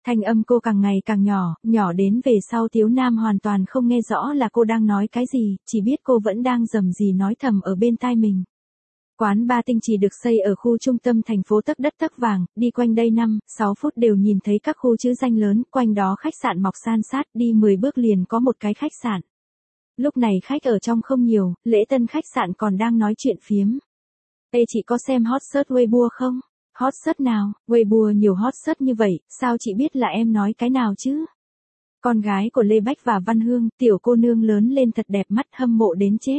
Thanh âm cô càng ngày càng nhỏ, nhỏ đến về sau Tiếu Nam hoàn toàn không nghe rõ là cô đang nói cái gì, chỉ biết cô vẫn đang rầm rì nói thầm ở bên tai mình. Quán Ba Tinh Trì được xây ở khu trung tâm thành phố tấc đất tấc vàng, đi quanh đây 5-6 phút đều nhìn thấy các khu chữ danh lớn, quanh đó khách sạn mọc san sát, đi 10 bước liền có một cái khách sạn. Lúc này khách ở trong không nhiều, lễ tân khách sạn còn đang nói chuyện phiếm. Ê chị có xem hot search Weibo không? Hot search nào? Weibo nhiều hot search như vậy, sao chị biết là em nói cái nào chứ? Con gái của Lê Bách và Văn Hương, tiểu cô nương lớn lên thật đẹp mắt, hâm mộ đến chết.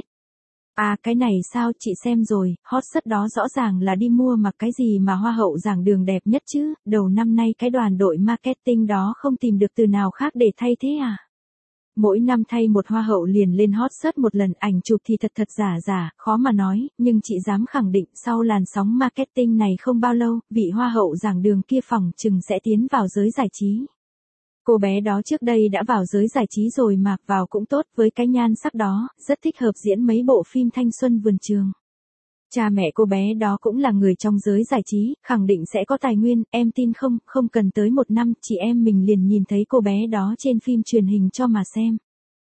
À cái này sao chị xem rồi, hot search đó rõ ràng là đi mua mặc cái gì mà hoa hậu giảng đường đẹp nhất chứ, đầu năm nay cái đoàn đội marketing đó không tìm được từ nào khác để thay thế à? Mỗi năm thay một hoa hậu liền lên hot search một lần, ảnh chụp thì thật giả, khó mà nói, nhưng chị dám khẳng định sau làn sóng marketing này không bao lâu, vị hoa hậu giảng đường kia phỏng chừng sẽ tiến vào giới giải trí. Cô bé đó trước đây đã vào giới giải trí rồi mà, vào cũng tốt, với cái nhan sắc đó, rất thích hợp diễn mấy bộ phim thanh xuân vườn trường. Cha mẹ cô bé đó cũng là người trong giới giải trí, khẳng định sẽ có tài nguyên, em tin không, không cần tới một năm, chị em mình liền nhìn thấy cô bé đó trên phim truyền hình cho mà xem.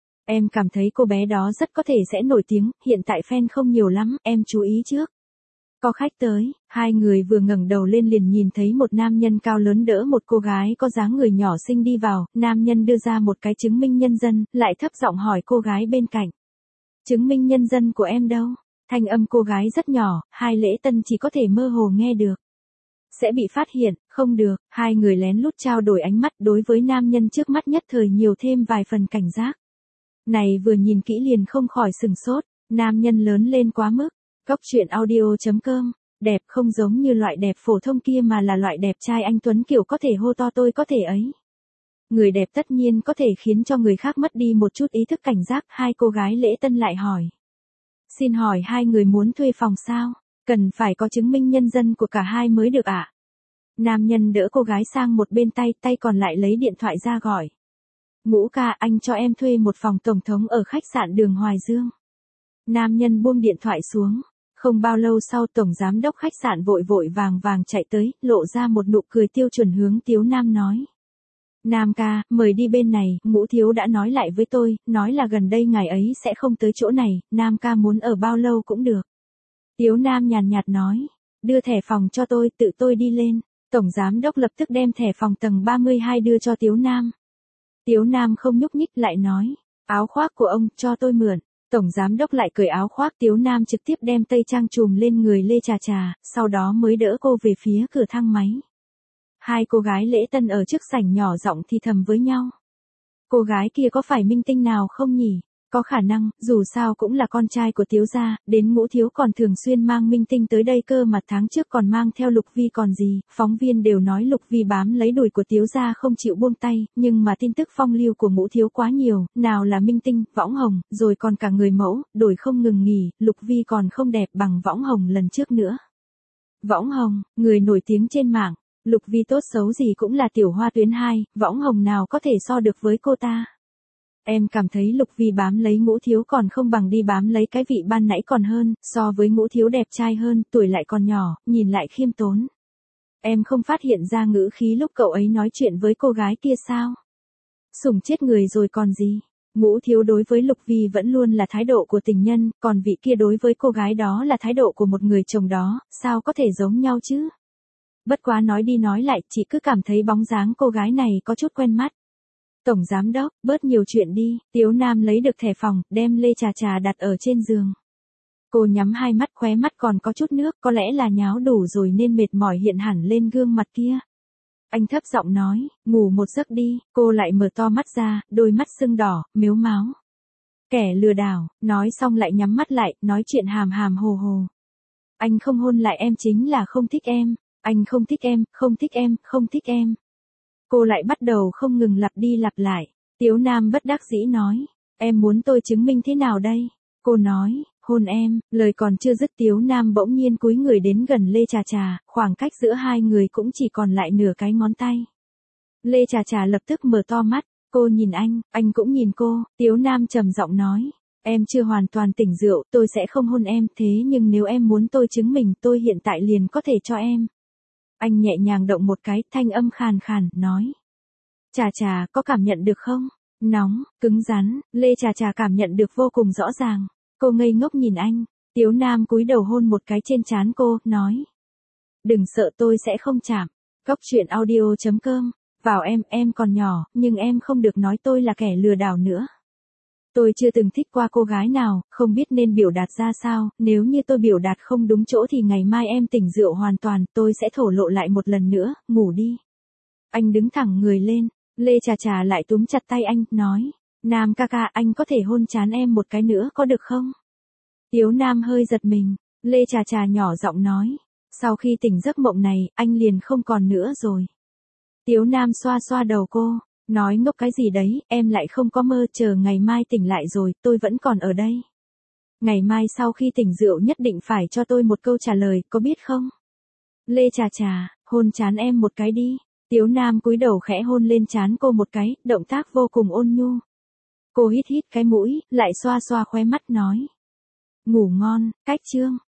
Em cảm thấy cô bé đó rất có thể sẽ nổi tiếng, hiện tại fan không nhiều lắm, em chú ý trước. Có khách tới, hai người vừa ngẩng đầu lên liền nhìn thấy một nam nhân cao lớn đỡ một cô gái có dáng người nhỏ xinh đi vào, nam nhân đưa ra một cái chứng minh nhân dân, lại thấp giọng hỏi cô gái bên cạnh. Chứng minh nhân dân của em đâu? Thanh âm cô gái rất nhỏ, hai lễ tân chỉ có thể mơ hồ nghe được. Sẽ bị phát hiện, không được, hai người lén lút trao đổi ánh mắt đối với nam nhân trước mắt nhất thời nhiều thêm vài phần cảnh giác. Này vừa nhìn kỹ liền không khỏi sừng sốt, nam nhân lớn lên quá mức. Góc truyện audio.com, đẹp không giống như loại đẹp phổ thông kia mà là loại đẹp trai anh tuấn kiểu có thể hô to tôi có thể ấy. Người đẹp tất nhiên có thể khiến cho người khác mất đi một chút ý thức cảnh giác, hai cô gái lễ tân lại hỏi. Xin hỏi hai người muốn thuê phòng sao? Cần phải có chứng minh nhân dân của cả hai mới được ạ? Nam nhân đỡ cô gái sang một bên tay còn lại lấy điện thoại ra gọi. Ngũ ca, anh cho em thuê một phòng tổng thống ở khách sạn đường Hoài Dương. Nam nhân buông điện thoại xuống. Không bao lâu sau tổng giám đốc khách sạn vội vàng chạy tới, lộ ra một nụ cười tiêu chuẩn hướng Tiếu Nam nói. Nam ca, mời đi bên này, Ngũ thiếu đã nói lại với tôi, nói là gần đây ngày ấy sẽ không tới chỗ này, Nam ca muốn ở bao lâu cũng được. Tiếu Nam nhàn nhạt nói, đưa thẻ phòng cho tôi, tự tôi đi lên. Tổng giám đốc lập tức đem thẻ phòng tầng 32 đưa cho Tiếu Nam. Tiếu Nam không nhúc nhích lại nói, áo khoác của ông, cho tôi mượn. Tổng giám đốc lại cởi áo khoác, Tiếu Nam trực tiếp đem tây trang trùm lên người Lê Trà, sau đó mới đỡ cô về phía cửa thang máy. Hai cô gái lễ tân ở trước sảnh nhỏ giọng thì thầm với nhau. Cô gái kia có phải minh tinh nào không nhỉ? Có khả năng, dù sao cũng là con trai của Tiếu gia, đến Ngũ thiếu còn thường xuyên mang minh tinh tới đây cơ mà tháng trước còn mang theo Lục Vi còn gì, phóng viên đều nói Lục Vi bám lấy đùi của Tiếu gia không chịu buông tay, nhưng mà tin tức phong lưu của Ngũ thiếu quá nhiều, nào là minh tinh, võng hồng, rồi còn cả người mẫu, đổi không ngừng nghỉ, Lục Vi còn không đẹp bằng võng hồng lần trước nữa. Võng hồng, người nổi tiếng trên mạng, Lục Vi tốt xấu gì cũng là tiểu hoa tuyến 2, võng hồng nào có thể so được với cô ta. Em cảm thấy Lục Vi bám lấy Ngũ thiếu còn không bằng đi bám lấy cái vị ban nãy còn hơn, so với Ngũ thiếu đẹp trai hơn, tuổi lại còn nhỏ, nhìn lại khiêm tốn. Em không phát hiện ra ngữ khí lúc cậu ấy nói chuyện với cô gái kia sao? Sủng chết người rồi còn gì? Ngũ thiếu đối với Lục Vi vẫn luôn là thái độ của tình nhân, còn vị kia đối với cô gái đó là thái độ của một người chồng đó, sao có thể giống nhau chứ? Bất quá nói đi nói lại, chị cứ cảm thấy bóng dáng cô gái này có chút quen mắt. Tổng giám đốc, bớt nhiều chuyện đi, Tiếu Nam lấy được thẻ phòng, đem Lê Trà đặt ở trên giường. Cô nhắm hai mắt, khóe mắt còn có chút nước, có lẽ là nháo đủ rồi nên mệt mỏi hiện hẳn lên gương mặt kia. Anh thấp giọng nói, ngủ một giấc đi, cô lại mở to mắt ra, đôi mắt sưng đỏ, mếu máo. Kẻ lừa đảo, nói xong lại nhắm mắt lại, nói chuyện hàm hàm hồ hồ. Anh không hôn lại em chính là không thích em, anh không thích em, không thích em, không thích em. Cô lại bắt đầu không ngừng lặp đi lặp lại. Tiếu Nam bất đắc dĩ nói, em muốn tôi chứng minh thế nào đây? Cô nói, hôn em, lời còn chưa dứt Tiếu Nam bỗng nhiên cúi người đến gần Lê Trà, khoảng cách giữa hai người cũng chỉ còn lại nửa cái ngón tay. Lê Trà lập tức mở to mắt, cô nhìn anh cũng nhìn cô, Tiếu Nam trầm giọng nói, em chưa hoàn toàn tỉnh rượu, tôi sẽ không hôn em, thế nhưng nếu em muốn tôi chứng minh tôi hiện tại liền có thể cho em. Anh nhẹ nhàng động một cái, thanh âm khàn khàn, nói. Chà chà, có cảm nhận được không? Nóng, cứng rắn, Lê Chà Chà cảm nhận được vô cùng rõ ràng. Cô ngây ngốc nhìn anh. Tiếu Nam cúi đầu hôn một cái trên trán cô, nói. Đừng sợ, tôi sẽ không chạm. Cóc truyện audio.com. Vào em còn nhỏ, nhưng em không được nói tôi là kẻ lừa đảo nữa. Tôi chưa từng thích qua cô gái nào, không biết nên biểu đạt ra sao, nếu như tôi biểu đạt không đúng chỗ thì ngày mai em tỉnh rượu hoàn toàn, tôi sẽ thổ lộ lại một lần nữa, ngủ đi. Anh đứng thẳng người lên, Lê Chà Chà lại túm chặt tay anh, nói, Nam ca ca, anh có thể hôn trán em một cái nữa có được không? Tiếu Nam hơi giật mình, Lê Chà Chà nhỏ giọng nói, sau khi tỉnh giấc mộng này, anh liền không còn nữa rồi. Tiếu Nam xoa xoa đầu cô, nói ngốc cái gì đấy, em lại không có mơ, chờ ngày mai tỉnh lại rồi, tôi vẫn còn ở đây. Ngày mai sau khi tỉnh rượu nhất định phải cho tôi một câu trả lời, có biết không? Lê Chà Chà, hôn trán em một cái đi. Tiếu Nam cúi đầu khẽ hôn lên trán cô một cái, động tác vô cùng ôn nhu. Cô hít hít cái mũi, lại xoa xoa khóe mắt nói. Ngủ ngon, cách chương.